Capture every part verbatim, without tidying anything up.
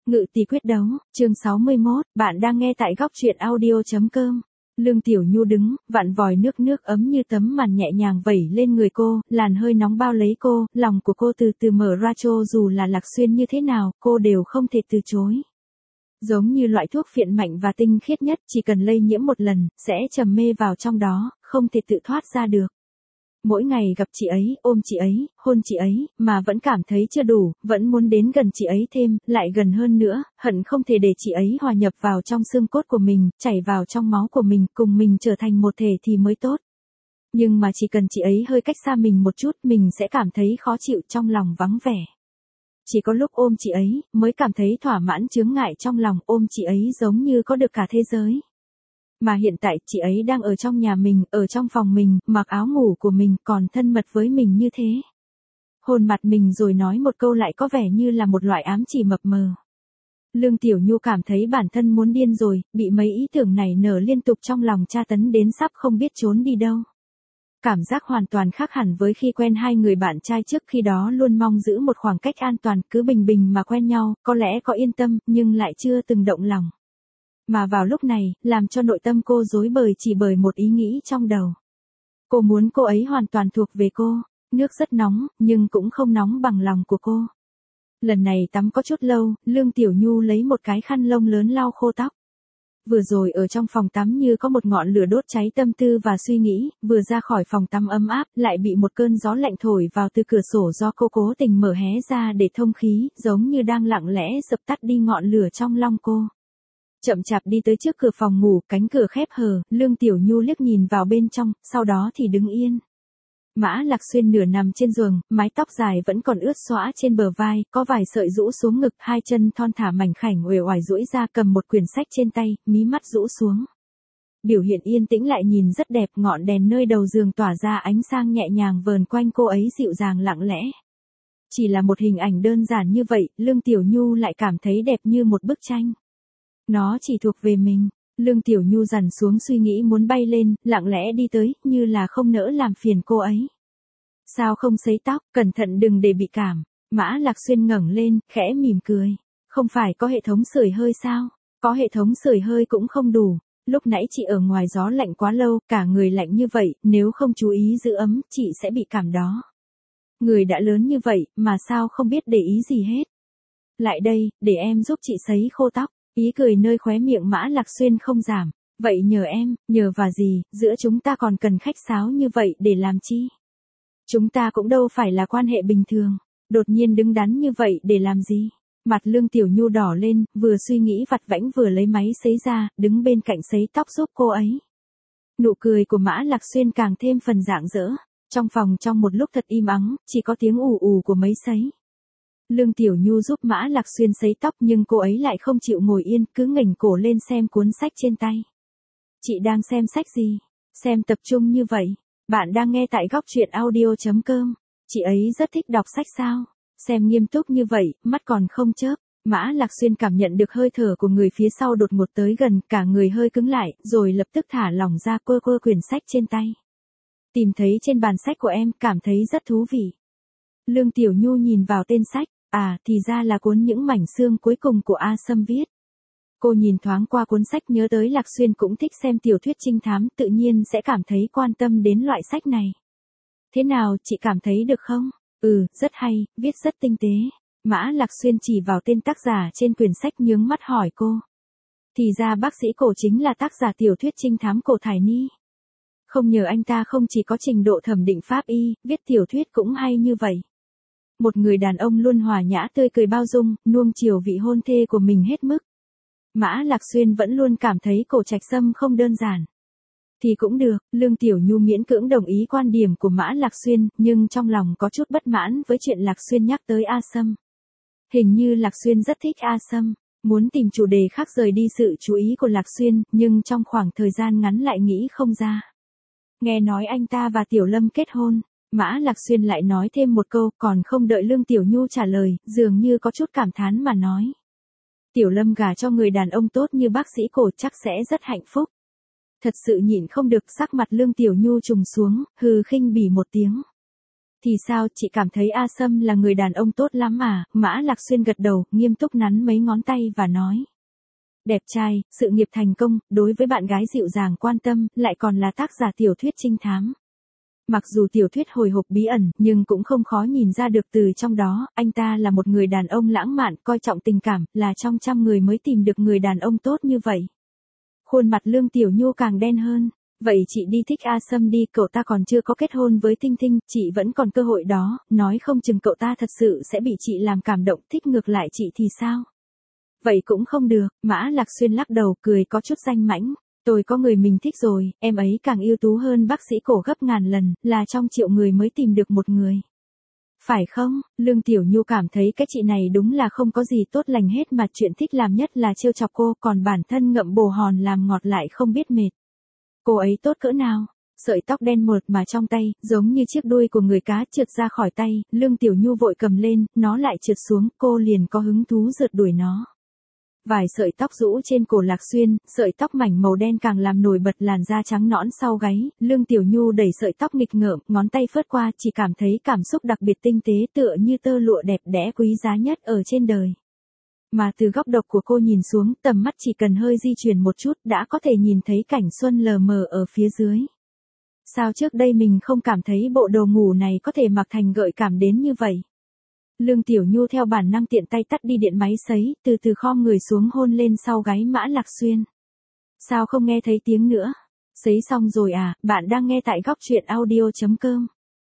Ngự tỷ quyết đấu, chương sáu mươi mốt, bạn đang nghe tại góc truyện audio.com. Lương Tiểu Nhu đứng, vặn vòi nước nước ấm như tấm màn nhẹ nhàng vẩy lên người cô, làn hơi nóng bao lấy cô, lòng của cô từ từ mở ra cho dù là Lạc Xuyên như thế nào, cô đều không thể từ chối. Giống như loại thuốc phiện mạnh và tinh khiết nhất, chỉ cần lây nhiễm một lần, sẽ trầm mê vào trong đó, không thể tự thoát ra được. Mỗi ngày gặp chị ấy, ôm chị ấy, hôn chị ấy, mà vẫn cảm thấy chưa đủ, vẫn muốn đến gần chị ấy thêm, lại gần hơn nữa, hận không thể để chị ấy hòa nhập vào trong xương cốt của mình, chảy vào trong máu của mình, cùng mình trở thành một thể thì mới tốt. Nhưng mà chỉ cần chị ấy hơi cách xa mình một chút, mình sẽ cảm thấy khó chịu, trong lòng vắng vẻ. Chỉ có lúc ôm chị ấy, mới cảm thấy thỏa mãn, chướng ngại trong lòng, ôm chị ấy giống như có được cả thế giới. Mà hiện tại, chị ấy đang ở trong nhà mình, ở trong phòng mình, mặc áo ngủ của mình, còn thân mật với mình như thế. Hôn mặt mình rồi nói một câu lại có vẻ như là một loại ám chỉ mập mờ. Lương Tiểu Nhu cảm thấy bản thân muốn điên rồi, bị mấy ý tưởng này nở liên tục trong lòng tra tấn đến sắp không biết trốn đi đâu. Cảm giác hoàn toàn khác hẳn với khi quen hai người bạn trai trước, khi đó luôn mong giữ một khoảng cách an toàn, cứ bình bình mà quen nhau, có lẽ có yên tâm, nhưng lại chưa từng động lòng. Mà vào lúc này, làm cho nội tâm cô rối bời chỉ bởi một ý nghĩ trong đầu. Cô muốn cô ấy hoàn toàn thuộc về cô, nước rất nóng, nhưng cũng không nóng bằng lòng của cô. Lần này tắm có chút lâu, Lương Tiểu Nhu lấy một cái khăn lông lớn lau khô tóc. Vừa rồi ở trong phòng tắm như có một ngọn lửa đốt cháy tâm tư và suy nghĩ, vừa ra khỏi phòng tắm ấm áp, lại bị một cơn gió lạnh thổi vào từ cửa sổ do cô cố tình mở hé ra để thông khí, giống như đang lặng lẽ dập tắt đi ngọn lửa trong lòng cô. Chậm chạp đi tới trước cửa phòng ngủ, cánh cửa khép hờ, Lương Tiểu Nhu liếc nhìn vào bên trong, sau đó thì đứng yên. Mã Lạc Xuyên nửa nằm trên giường, mái tóc dài vẫn còn ướt xõa trên bờ vai, có vài sợi rũ xuống ngực, hai chân thon thả mảnh khảnh uể oải duỗi ra, cầm một quyển sách trên tay, mí mắt rũ xuống. Biểu hiện yên tĩnh lại nhìn rất đẹp, ngọn đèn nơi đầu giường tỏa ra ánh sáng nhẹ nhàng vờn quanh cô ấy dịu dàng lặng lẽ. Chỉ là một hình ảnh đơn giản như vậy, Lương Tiểu Nhu lại cảm thấy đẹp như một bức tranh. Nó chỉ thuộc về mình. Lương Tiểu Nhu dằn xuống suy nghĩ muốn bay lên, lặng lẽ đi tới, như là không nỡ làm phiền cô ấy. Sao không sấy tóc, cẩn thận đừng để bị cảm. Mã Lạc Xuyên ngẩng lên, khẽ mỉm cười. Không phải có hệ thống sưởi hơi sao? Có hệ thống sưởi hơi cũng không đủ. Lúc nãy chị ở ngoài gió lạnh quá lâu, cả người lạnh như vậy, nếu không chú ý giữ ấm, chị sẽ bị cảm đó. Người đã lớn như vậy, mà sao không biết để ý gì hết. Lại đây, để em giúp chị sấy khô tóc. Ý cười nơi khóe miệng Mã Lạc Xuyên không giảm. Vậy nhờ em, nhờ và gì, giữa chúng ta còn cần khách sáo như vậy để làm chi? Chúng ta cũng đâu phải là quan hệ bình thường. Đột nhiên đứng đắn như vậy để làm gì? Mặt Lương Tiểu Nhu đỏ lên, vừa suy nghĩ vặt vãnh vừa lấy máy sấy ra, đứng bên cạnh sấy tóc giúp cô ấy. Nụ cười của Mã Lạc Xuyên càng thêm phần rạng rỡ. Trong phòng trong một lúc thật im ắng, chỉ có tiếng ù ù của máy sấy. Lương Tiểu Nhu giúp Mã Lạc Xuyên sấy tóc nhưng cô ấy lại không chịu ngồi yên, cứ nghềnh cổ lên xem cuốn sách trên tay. Chị đang xem sách gì? Xem tập trung như vậy. Bạn đang nghe tại góc truyện audio.com. Chị ấy rất thích đọc sách sao? Xem nghiêm túc như vậy, mắt còn không chớp. Mã Lạc Xuyên cảm nhận được hơi thở của người phía sau đột ngột tới gần, cả người hơi cứng lại, rồi lập tức thả lỏng ra, quơ quơ quyển sách trên tay. Tìm thấy trên bàn sách của em, cảm thấy rất thú vị. Lương Tiểu Nhu nhìn vào tên sách. À, thì ra là cuốn Những mảnh xương cuối cùng của A Sâm viết. Cô nhìn thoáng qua cuốn sách nhớ tới Lạc Xuyên cũng thích xem tiểu thuyết trinh thám, tự nhiên sẽ cảm thấy quan tâm đến loại sách này. Thế nào, chị cảm thấy được không? Ừ, rất hay, viết rất tinh tế. Mã Lạc Xuyên chỉ vào tên tác giả trên quyển sách nhướng mắt hỏi cô. Thì ra bác sĩ Cổ chính là tác giả tiểu thuyết trinh thám Cổ Thải Ni. Không nhờ anh ta không chỉ có trình độ thẩm định pháp y, viết tiểu thuyết cũng hay như vậy. Một người đàn ông luôn hòa nhã tươi cười bao dung, nuông chiều vị hôn thê của mình hết mức. Mã Lạc Xuyên vẫn luôn cảm thấy Cổ Trạch Sâm không đơn giản. Thì cũng được, Lương Tiểu Nhu miễn cưỡng đồng ý quan điểm của Mã Lạc Xuyên, nhưng trong lòng có chút bất mãn với chuyện Lạc Xuyên nhắc tới A Sâm. Hình như Lạc Xuyên rất thích A Sâm, muốn tìm chủ đề khác rời đi sự chú ý của Lạc Xuyên, nhưng trong khoảng thời gian ngắn lại nghĩ không ra. Nghe nói anh ta và Tiểu Lâm kết hôn. Mã Lạc Xuyên lại nói thêm một câu, còn không đợi Lương Tiểu Nhu trả lời, dường như có chút cảm thán mà nói. Tiểu Lâm gả cho người đàn ông tốt như bác sĩ Cổ chắc sẽ rất hạnh phúc. Thật sự nhịn không được, sắc mặt Lương Tiểu Nhu trùng xuống, hừ khinh bỉ một tiếng. Thì sao, chị cảm thấy A Sâm là người đàn ông tốt lắm à? Mã Lạc Xuyên gật đầu, nghiêm túc nắn mấy ngón tay và nói. Đẹp trai, sự nghiệp thành công, đối với bạn gái dịu dàng quan tâm, lại còn là tác giả tiểu thuyết trinh thám. Mặc dù tiểu thuyết hồi hộp bí ẩn, nhưng cũng không khó nhìn ra được từ trong đó, anh ta là một người đàn ông lãng mạn, coi trọng tình cảm, là trong trăm người mới tìm được người đàn ông tốt như vậy. Khuôn mặt Lương Tiểu Nhu càng đen hơn. Vậy chị đi thích A Sâm đi, cậu ta còn chưa có kết hôn với Tinh Tinh, chị vẫn còn cơ hội đó, nói không chừng cậu ta thật sự sẽ bị chị làm cảm động, thích ngược lại chị thì sao? Vậy cũng không được, Mã Lạc Xuyên lắc đầu, cười có chút danh mãnh. Tôi có người mình thích rồi, em ấy càng ưu tú hơn bác sĩ cổ gấp ngàn lần, là trong triệu người mới tìm được một người. Phải không? Lương Tiểu Nhu cảm thấy cái chị này đúng là không có gì tốt lành hết mà chuyện thích làm nhất là trêu chọc cô, còn bản thân ngậm bồ hòn làm ngọt lại không biết mệt. Cô ấy tốt cỡ nào? Sợi tóc đen mượt mà trong tay, giống như chiếc đuôi của người cá trượt ra khỏi tay, Lương Tiểu Nhu vội cầm lên, nó lại trượt xuống, cô liền có hứng thú rượt đuổi nó. Vài sợi tóc rũ trên cổ Lạc Xuyên, sợi tóc mảnh màu đen càng làm nổi bật làn da trắng nõn sau gáy, Lương Tiểu Nhu đẩy sợi tóc nghịch ngợm, ngón tay phớt qua, chỉ cảm thấy cảm xúc đặc biệt tinh tế tựa như tơ lụa đẹp đẽ quý giá nhất ở trên đời. Mà từ góc độ của cô nhìn xuống, tầm mắt chỉ cần hơi di chuyển một chút đã có thể nhìn thấy cảnh xuân lờ mờ ở phía dưới. Sao trước đây mình không cảm thấy bộ đồ ngủ này có thể mặc thành gợi cảm đến như vậy? Lương Tiểu Nhu theo bản năng tiện tay tắt đi điện máy sấy, từ từ khom người xuống hôn lên sau gáy Mã Lạc Xuyên. Sao không nghe thấy tiếng nữa? Sấy xong rồi à, bạn đang nghe tại góc truyện audio chấm com.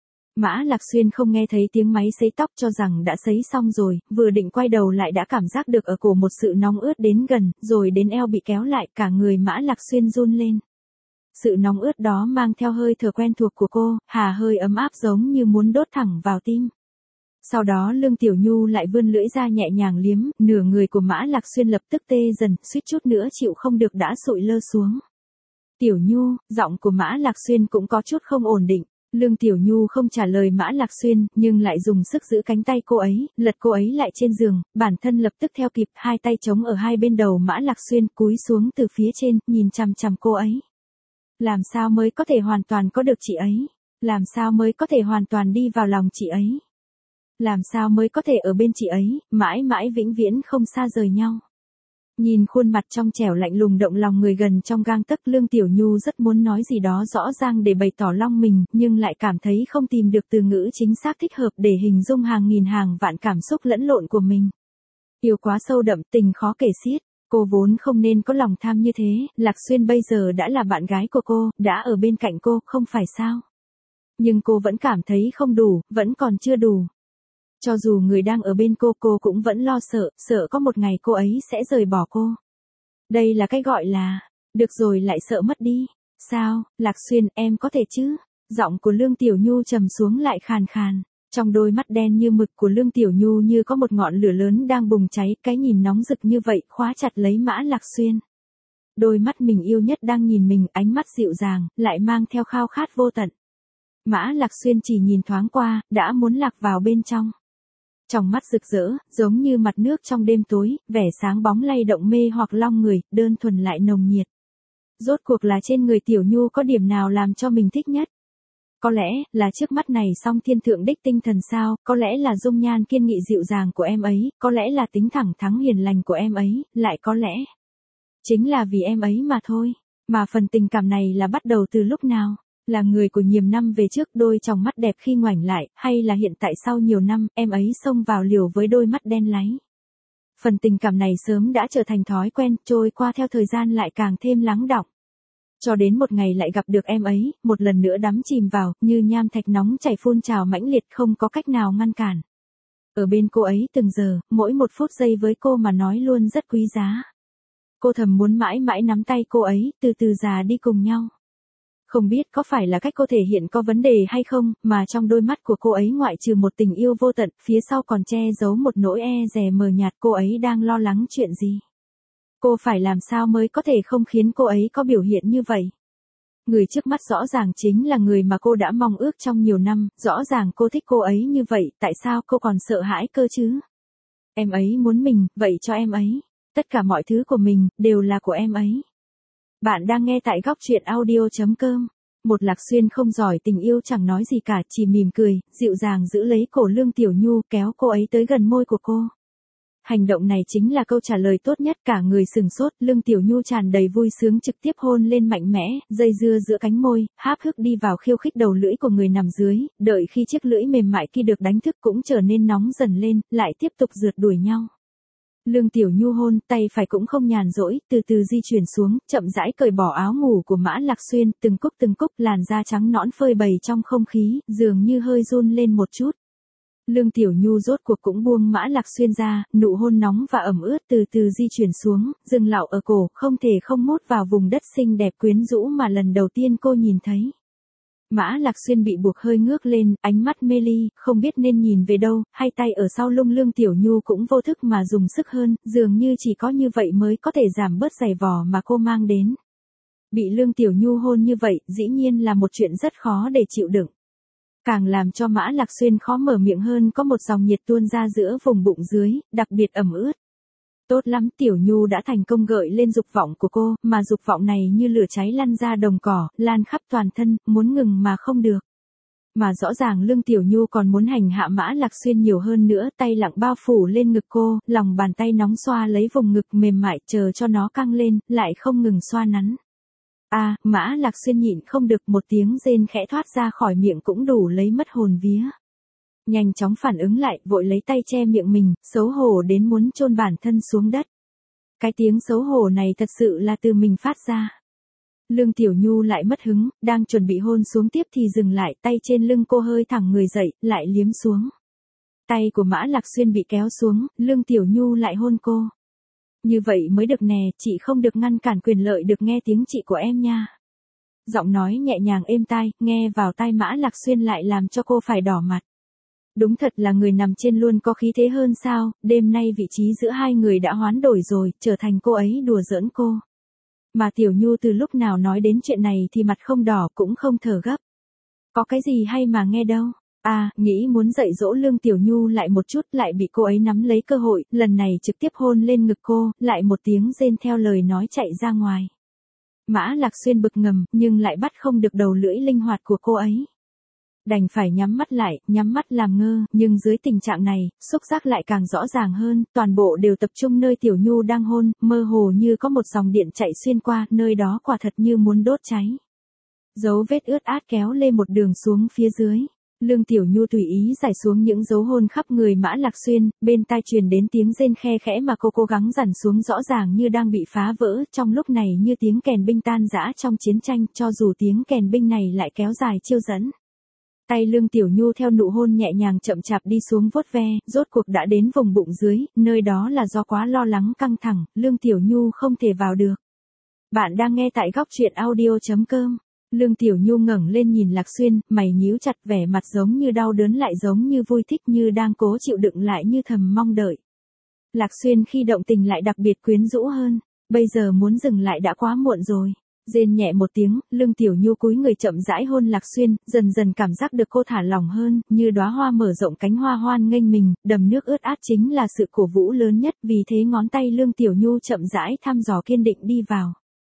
Mã Lạc Xuyên không nghe thấy tiếng máy sấy tóc cho rằng đã sấy xong rồi, vừa định quay đầu lại đã cảm giác được ở cổ một sự nóng ướt đến gần, rồi đến eo bị kéo lại, cả người Mã Lạc Xuyên run lên. Sự nóng ướt đó mang theo hơi thở quen thuộc của cô, hà hơi ấm áp giống như muốn đốt thẳng vào tim. Sau đó Lương Tiểu Nhu lại vươn lưỡi ra nhẹ nhàng liếm, nửa người của Mã Lạc Xuyên lập tức tê dần, suýt chút nữa chịu không được đã sụi lơ xuống. Tiểu Nhu, giọng của Mã Lạc Xuyên cũng có chút không ổn định. Lương Tiểu Nhu không trả lời Mã Lạc Xuyên, nhưng lại dùng sức giữ cánh tay cô ấy, lật cô ấy lại trên giường, bản thân lập tức theo kịp, hai tay chống ở hai bên đầu Mã Lạc Xuyên, cúi xuống từ phía trên, nhìn chằm chằm cô ấy. Làm sao mới có thể hoàn toàn có được chị ấy? Làm sao mới có thể hoàn toàn đi vào lòng chị ấy? Làm sao mới có thể ở bên chị ấy, mãi mãi vĩnh viễn không xa rời nhau? Nhìn khuôn mặt trong trẻo lạnh lùng động lòng người gần trong gang tấc, Lương Tiểu Nhu rất muốn nói gì đó rõ ràng để bày tỏ lòng mình, nhưng lại cảm thấy không tìm được từ ngữ chính xác thích hợp để hình dung hàng nghìn hàng vạn cảm xúc lẫn lộn của mình. Yêu quá sâu đậm, tình khó kể xiết. Cô vốn không nên có lòng tham như thế, Lạc Xuyên bây giờ đã là bạn gái của cô, đã ở bên cạnh cô, không phải sao? Nhưng cô vẫn cảm thấy không đủ, vẫn còn chưa đủ. Cho dù người đang ở bên cô, cô cũng vẫn lo sợ, sợ có một ngày cô ấy sẽ rời bỏ cô. Đây là cái gọi là, được rồi lại sợ mất đi. Sao, Lạc Xuyên, em có thể chứ? Giọng của Lương Tiểu Nhu trầm xuống lại khàn khàn. Trong đôi mắt đen như mực của Lương Tiểu Nhu như có một ngọn lửa lớn đang bùng cháy, cái nhìn nóng rực như vậy khóa chặt lấy Mã Lạc Xuyên. Đôi mắt mình yêu nhất đang nhìn mình, ánh mắt dịu dàng, lại mang theo khao khát vô tận. Mã Lạc Xuyên chỉ nhìn thoáng qua, đã muốn lạc vào bên trong. Trong mắt rực rỡ, giống như mặt nước trong đêm tối, vẻ sáng bóng lay động mê hoặc long người, đơn thuần lại nồng nhiệt. Rốt cuộc là trên người Tiểu Nhu có điểm nào làm cho mình thích nhất? Có lẽ, là trước mắt này song thiên thượng đích tinh thần sao, có lẽ là dung nhan kiên nghị dịu dàng của em ấy, có lẽ là tính thẳng thắn hiền lành của em ấy, lại có lẽ chính là vì em ấy mà thôi. Mà phần tình cảm này là bắt đầu từ lúc nào? Là người của nhiều năm về trước, đôi tròng mắt đẹp khi ngoảnh lại, hay là hiện tại sau nhiều năm, em ấy xông vào liều với đôi mắt đen láy? Phần tình cảm này sớm đã trở thành thói quen, trôi qua theo thời gian lại càng thêm lắng đọng. Cho đến một ngày lại gặp được em ấy, một lần nữa đắm chìm vào, như nham thạch nóng chảy phun trào mãnh liệt không có cách nào ngăn cản. Ở bên cô ấy từng giờ, mỗi một phút giây với cô mà nói luôn rất quý giá. Cô thầm muốn mãi mãi nắm tay cô ấy, từ từ già đi cùng nhau. Không biết có phải là cách cô thể hiện có vấn đề hay không, mà trong đôi mắt của cô ấy ngoại trừ một tình yêu vô tận, phía sau còn che giấu một nỗi e dè mờ nhạt, cô ấy đang lo lắng chuyện gì? Cô phải làm sao mới có thể không khiến cô ấy có biểu hiện như vậy? Người trước mắt rõ ràng chính là người mà cô đã mong ước trong nhiều năm, rõ ràng cô thích cô ấy như vậy, tại sao cô còn sợ hãi cơ chứ? Em ấy muốn mình, vậy cho em ấy. Tất cả mọi thứ của mình, đều là của em ấy. Bạn đang nghe tại góc truyện audio chấm com. Một Lạc Xuyên không giỏi tình yêu chẳng nói gì cả, chỉ mỉm cười, dịu dàng giữ lấy cổ Lương Tiểu Nhu, kéo cô ấy tới gần môi của cô. Hành động này chính là câu trả lời tốt nhất, cả người sừng sốt, Lương Tiểu Nhu tràn đầy vui sướng trực tiếp hôn lên mạnh mẽ, dây dưa giữa cánh môi, háp hức đi vào khiêu khích đầu lưỡi của người nằm dưới, đợi khi chiếc lưỡi mềm mại kia được đánh thức cũng trở nên nóng dần lên, lại tiếp tục rượt đuổi nhau. Lương Tiểu Nhu hôn, tay phải cũng không nhàn rỗi, từ từ di chuyển xuống, chậm rãi cởi bỏ áo ngủ của Mã Lạc Xuyên, từng cúc từng cúc, làn da trắng nõn phơi bày trong không khí, dường như hơi run lên một chút. Lương Tiểu Nhu rốt cuộc cũng buông Mã Lạc Xuyên ra, nụ hôn nóng và ẩm ướt từ từ di chuyển xuống, dừng lạo ở cổ, không thể không mút vào vùng đất xinh đẹp quyến rũ mà lần đầu tiên cô nhìn thấy. Mã Lạc Xuyên bị buộc hơi ngước lên, ánh mắt mê ly, không biết nên nhìn về đâu, hai tay ở sau lưng Lương Tiểu Nhu cũng vô thức mà dùng sức hơn, dường như chỉ có như vậy mới có thể giảm bớt giày vò mà cô mang đến. Bị Lương Tiểu Nhu hôn như vậy, dĩ nhiên là một chuyện rất khó để chịu đựng. Càng làm cho Mã Lạc Xuyên khó mở miệng hơn, có một dòng nhiệt tuôn ra giữa vùng bụng dưới, đặc biệt ẩm ướt. Tốt lắm, Tiểu Nhu đã thành công gợi lên dục vọng của cô, mà dục vọng này như lửa cháy lăn ra đồng cỏ, lan khắp toàn thân, muốn ngừng mà không được. Mà rõ ràng Lương Tiểu Nhu còn muốn hành hạ Mã Lạc Xuyên nhiều hơn nữa, tay lặng bao phủ lên ngực cô, lòng bàn tay nóng xoa lấy vùng ngực mềm mại chờ cho nó căng lên, lại không ngừng xoa nắn. A, à, Mã Lạc Xuyên nhịn không được, một tiếng rên khẽ thoát ra khỏi miệng cũng đủ lấy mất hồn vía. Nhanh chóng phản ứng lại, vội lấy tay che miệng mình, xấu hổ đến muốn chôn bản thân xuống đất. Cái tiếng xấu hổ này thật sự là từ mình phát ra. Lương Tiểu Nhu lại mất hứng, đang chuẩn bị hôn xuống tiếp thì dừng lại, tay trên lưng cô hơi thẳng người dậy, lại liếm xuống. Tay của Mã Lạc Xuyên bị kéo xuống, Lương Tiểu Nhu lại hôn cô. Như vậy mới được nè, chị không được ngăn cản quyền lợi được nghe tiếng chị của em nha. Giọng nói nhẹ nhàng êm tai, nghe vào tai Mã Lạc Xuyên lại làm cho cô phải đỏ mặt. Đúng thật là người nằm trên luôn có khí thế hơn sao, đêm nay vị trí giữa hai người đã hoán đổi rồi, trở thành cô ấy đùa giỡn cô. Mà Tiểu Nhu từ lúc nào nói đến chuyện này thì mặt không đỏ cũng không thở gấp. Có cái gì hay mà nghe đâu. À, nghĩ muốn dạy dỗ Lương Tiểu Nhu lại một chút, lại bị cô ấy nắm lấy cơ hội, lần này trực tiếp hôn lên ngực cô, lại một tiếng rên theo lời nói chạy ra ngoài. Mã Lạc Xuyên bực ngầm, nhưng lại bắt không được đầu lưỡi linh hoạt của cô ấy. Đành phải nhắm mắt lại, nhắm mắt làm ngơ, nhưng dưới tình trạng này, xúc giác lại càng rõ ràng hơn, toàn bộ đều tập trung nơi Tiểu Nhu đang hôn, mơ hồ như có một dòng điện chạy xuyên qua, nơi đó quả thật như muốn đốt cháy. Dấu vết ướt át kéo lê một đường xuống phía dưới. Lương Tiểu Nhu tùy ý giải xuống những dấu hôn khắp người Mã Lạc Xuyên, bên tai truyền đến tiếng rên khe khẽ mà cô cố gắng dằn xuống rõ ràng như đang bị phá vỡ, trong lúc này như tiếng kèn binh tan rã trong chiến tranh, cho dù tiếng kèn binh này lại kéo dài chiêu dẫn. Tay Lương Tiểu Nhu theo nụ hôn nhẹ nhàng chậm chạp đi xuống vuốt ve, rốt cuộc đã đến vùng bụng dưới, nơi đó là do quá lo lắng căng thẳng, Lương Tiểu Nhu không thể vào được. Bạn đang nghe tại góc truyện audio chấm com. Lương Tiểu Nhu ngẩng lên nhìn Lạc Xuyên, mày nhíu chặt, vẻ mặt giống như đau đớn lại giống như vui thích, như đang cố chịu đựng lại như thầm mong đợi. Lạc Xuyên khi động tình lại đặc biệt quyến rũ hơn, bây giờ muốn dừng lại đã quá muộn rồi. Rên nhẹ một tiếng, Lương Tiểu Nhu cúi người chậm rãi hôn Lạc Xuyên, dần dần cảm giác được cô thả lỏng hơn, như đóa hoa mở rộng cánh hoa hoan nghênh mình, đầm nước ướt át chính là sự cổ vũ lớn nhất, vì thế ngón tay Lương Tiểu Nhu chậm rãi thăm dò kiên định đi vào.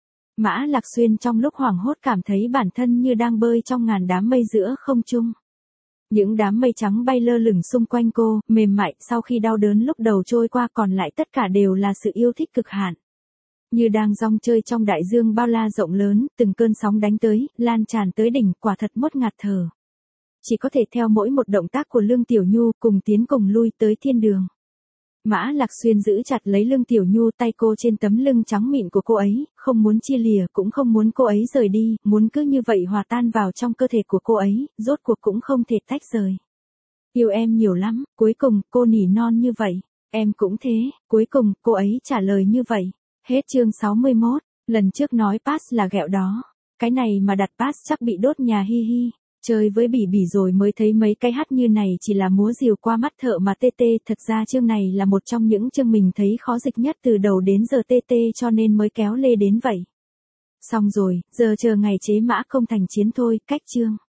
Mã Lạc Xuyên trong lúc hoảng hốt cảm thấy bản thân như đang bơi trong ngàn đám mây giữa không trung. Những đám mây trắng bay lơ lửng xung quanh cô, mềm mại, sau khi đau đớn lúc đầu trôi qua còn lại tất cả đều là sự yêu thích cực hạn. Như đang rong chơi trong đại dương bao la rộng lớn, từng cơn sóng đánh tới, lan tràn tới đỉnh, quả thật mốt ngạt thở. Chỉ có thể theo mỗi một động tác của Lương Tiểu Nhu, cùng tiến cùng lui tới thiên đường. Mã Lạc Xuyên giữ chặt lấy Lương Tiểu Nhu, tay cô trên tấm lưng trắng mịn của cô ấy, không muốn chia lìa, cũng không muốn cô ấy rời đi, muốn cứ như vậy hòa tan vào trong cơ thể của cô ấy, rốt cuộc cũng không thể tách rời. Yêu em nhiều lắm, cuối cùng, cô nỉ non như vậy. Em cũng thế, cuối cùng, cô ấy trả lời như vậy. Hết chương sáu mươi mốt, lần trước nói pass là ghẹo đó. Cái này mà đặt pass chắc bị đốt nhà hi hi. Chơi với bỉ bỉ rồi mới thấy mấy cái hát như này chỉ là múa rìu qua mắt thợ mà tê tê. Thật ra chương này là một trong những chương mình thấy khó dịch nhất từ đầu đến giờ tê tê cho nên mới kéo lê đến vậy. Xong rồi, giờ chờ ngày chế mã không thành chiến thôi, cách chương.